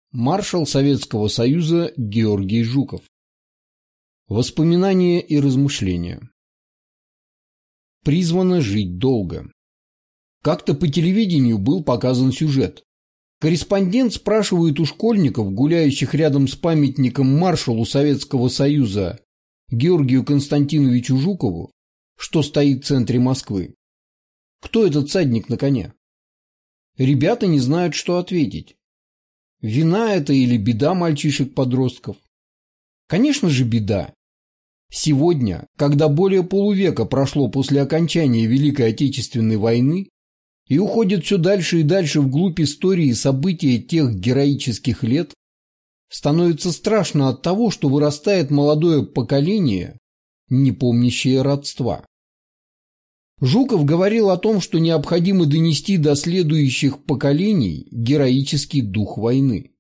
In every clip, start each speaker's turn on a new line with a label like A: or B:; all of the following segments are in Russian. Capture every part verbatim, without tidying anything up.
A: Маршал Советского Союза Георгий Жуков. Воспоминания и размышления. Призвано жить долго. Как-то по телевидению был показан сюжет. Корреспондент спрашивает у школьников, гуляющих рядом с памятником маршалу Советского Союза Георгию Константиновичу Жукову, что стоит в центре Москвы: кто этот всадник на коне? Ребята не знают, что ответить. Вина это или беда мальчишек-подростков? Конечно же, беда. Сегодня, когда более полувека прошло после окончания Великой Отечественной войны и уходит все дальше и дальше вглубь истории события тех героических лет, становится страшно от того, что вырастает молодое поколение, не помнящее родства. Жуков говорил о том, что необходимо донести до следующих поколений героический дух войны.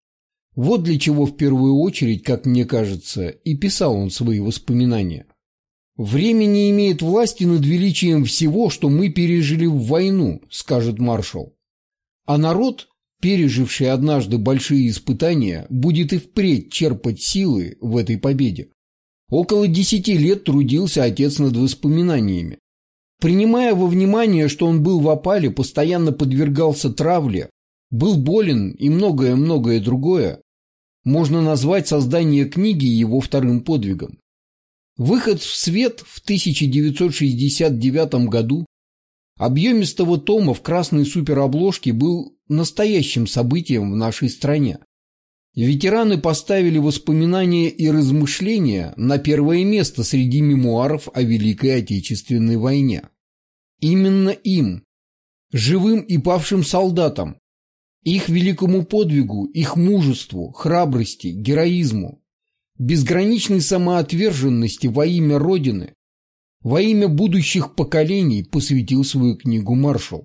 A: Вот для чего в первую очередь, как мне кажется, и писал он свои воспоминания. «Время не имеет власти над величием всего, что мы пережили в войну», — скажет маршал. А народ, переживший однажды большие испытания, будет и впредь черпать силы в этой победе. Около десяти лет трудился отец над воспоминаниями. Принимая во внимание, что он был в опале, постоянно подвергался травле, был болен и многое-многое другое, можно назвать создание книги его вторым подвигом. Выход в свет в тысяча девятьсот шестьдесят девятом году объемистого тома в красной суперобложке был настоящим событием в нашей стране. Ветераны поставили воспоминания и размышления на первое место среди мемуаров о Великой Отечественной войне. Именно им, живым и павшим солдатам, их великому подвигу, их мужеству, храбрости, героизму, безграничной самоотверженности во имя Родины, во имя будущих поколений посвятил свою книгу маршал.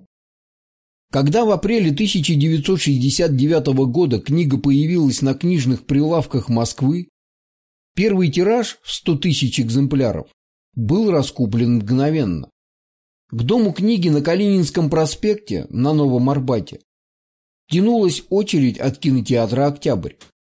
A: Когда в апреле тысяча девятьсот шестьдесят девятого года книга появилась на книжных прилавках Москвы, первый тираж в сто тысяч экземпляров был раскуплен мгновенно. К дому книги на Калининском проспекте на Новом Арбате тянулась очередь от кинотеатра «Октябрь».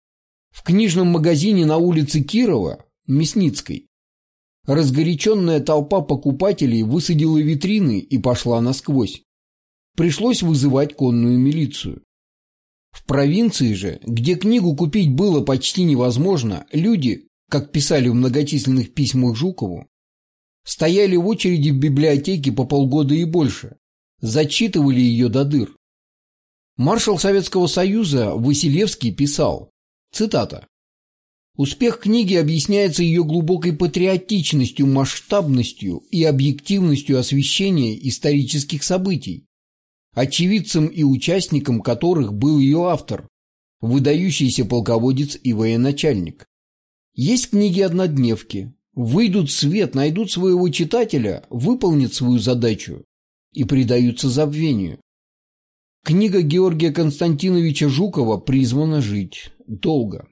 A: В книжном магазине на улице Кирова, Мясницкой, разгоряченная толпа покупателей высадила витрины и пошла насквозь. Пришлось вызывать конную милицию. В провинции же, где книгу купить было почти невозможно, люди, как писали в многочисленных письмах Жукову, стояли в очереди в библиотеке по полгода и больше, зачитывали ее до дыр. Маршал Советского Союза Василевский писал, цитата: «Успех книги объясняется ее глубокой патриотичностью, масштабностью и объективностью освещения исторических событий, очевидцем и участником которых был ее автор, выдающийся полководец и военачальник. Есть книги-однодневки, выйдут в свет, найдут своего читателя, выполнят свою задачу и предаются забвению. Книга Георгия Константиновича Жукова призвана жить долго».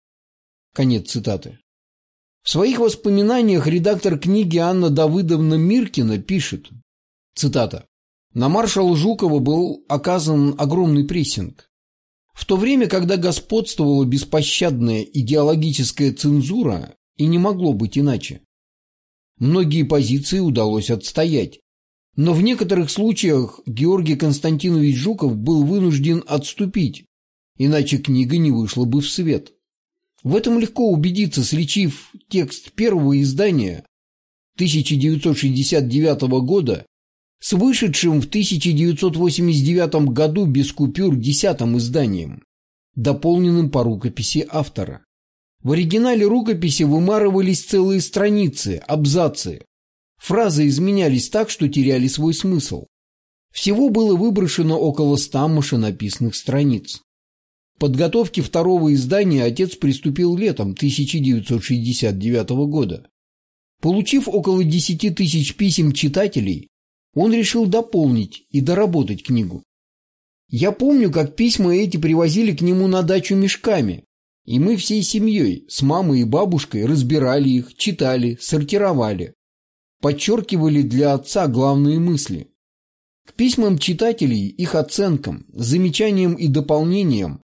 A: Конец цитаты. В своих воспоминаниях редактор книги Анна Давыдовна Миркина пишет, цитата: «На маршала Жукова был оказан огромный прессинг. В то время, когда господствовала беспощадная идеологическая цензура, и не могло быть иначе. Многие позиции удалось отстоять, но в некоторых случаях Георгий Константинович Жуков был вынужден отступить, иначе книга не вышла бы в свет. В этом легко убедиться, сличив текст первого издания тысяча девятьсот шестьдесят девятого года с вышедшим в тысяча девятьсот восемьдесят девятом году без купюр десятым изданием, дополненным по рукописи автора. В оригинале рукописи вымарывались целые страницы, абзацы. Фразы изменялись так, что теряли свой смысл. Всего было выброшено около ста машинописных страниц. К подготовке второго издания отец приступил летом тысяча девятьсот шестьдесят девятого года. Получив около десяти тысяч писем читателей, он решил дополнить и доработать книгу. Я помню, как письма эти привозили к нему на дачу мешками, и мы всей семьей, с мамой и бабушкой, разбирали их, читали, сортировали, подчеркивали для отца главные мысли. К письмам читателей, их оценкам, замечаниям и дополнениям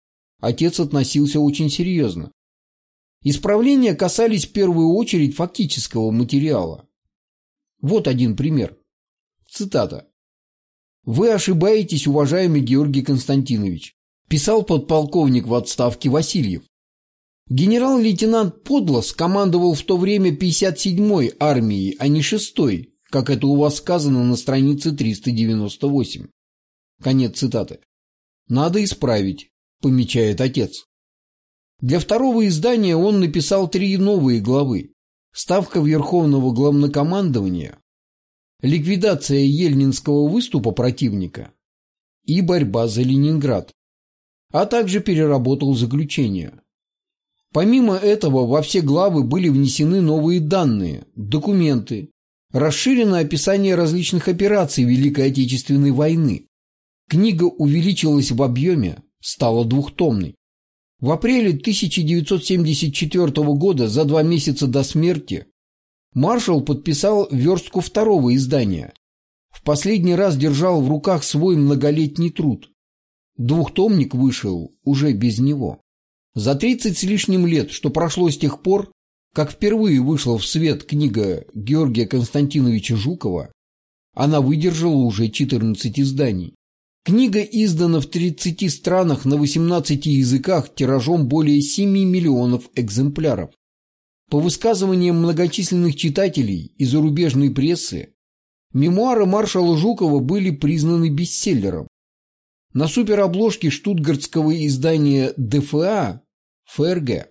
A: отец относился очень серьезно. Исправления касались в первую очередь фактического материала. Вот один пример. Цитата. «Вы ошибаетесь, уважаемый Георгий Константинович», писал подполковник в отставке Васильев. Генерал-лейтенант Подлос командовал в то время пятьдесят седьмой армией, а не шестой, как это у вас сказано на странице триста девяносто восемь. Конец цитаты. «Надо исправить», помечает отец. Для второго издания он написал три новые главы. Ставка Верховного Главнокомандования, ликвидация Ельнинского выступа противника и борьба за Ленинград, а также переработал заключение. Помимо этого, во все главы были внесены новые данные, документы, расширено описание различных операций Великой Отечественной войны. Книга увеличилась в объеме, стала двухтомной. В апреле тысяча девятьсот семьдесят четвёртого года, за два месяца до смерти, маршал подписал верстку второго издания. В последний раз держал в руках свой многолетний труд. Двухтомник вышел уже без него. За тридцать с лишним лет, что прошло с тех пор, как впервые вышла в свет книга Георгия Константиновича Жукова, она выдержала уже четырнадцать изданий. Книга издана в тридцати странах на восемнадцати языках тиражом более семи миллионов экземпляров. По высказываниям многочисленных читателей и зарубежной прессы, мемуары маршала Жукова были признаны бестселлером. На суперобложке штутгартского издания ДФА ФРГ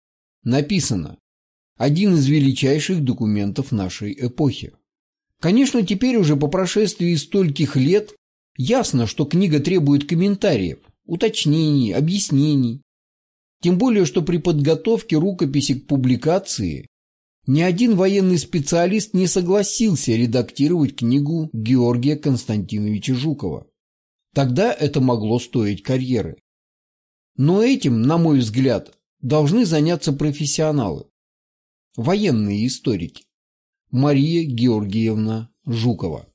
A: написано «Один из величайших документов нашей эпохи». Конечно, теперь уже по прошествии стольких лет ясно, что книга требует комментариев, уточнений, объяснений. Тем более, что при подготовке рукописи к публикации ни один военный специалист не согласился редактировать книгу Георгия Константиновича Жукова. Тогда это могло стоить карьеры. Но этим, на мой взгляд, должны заняться профессионалы. Военные историки. Мария Георгиевна Жукова.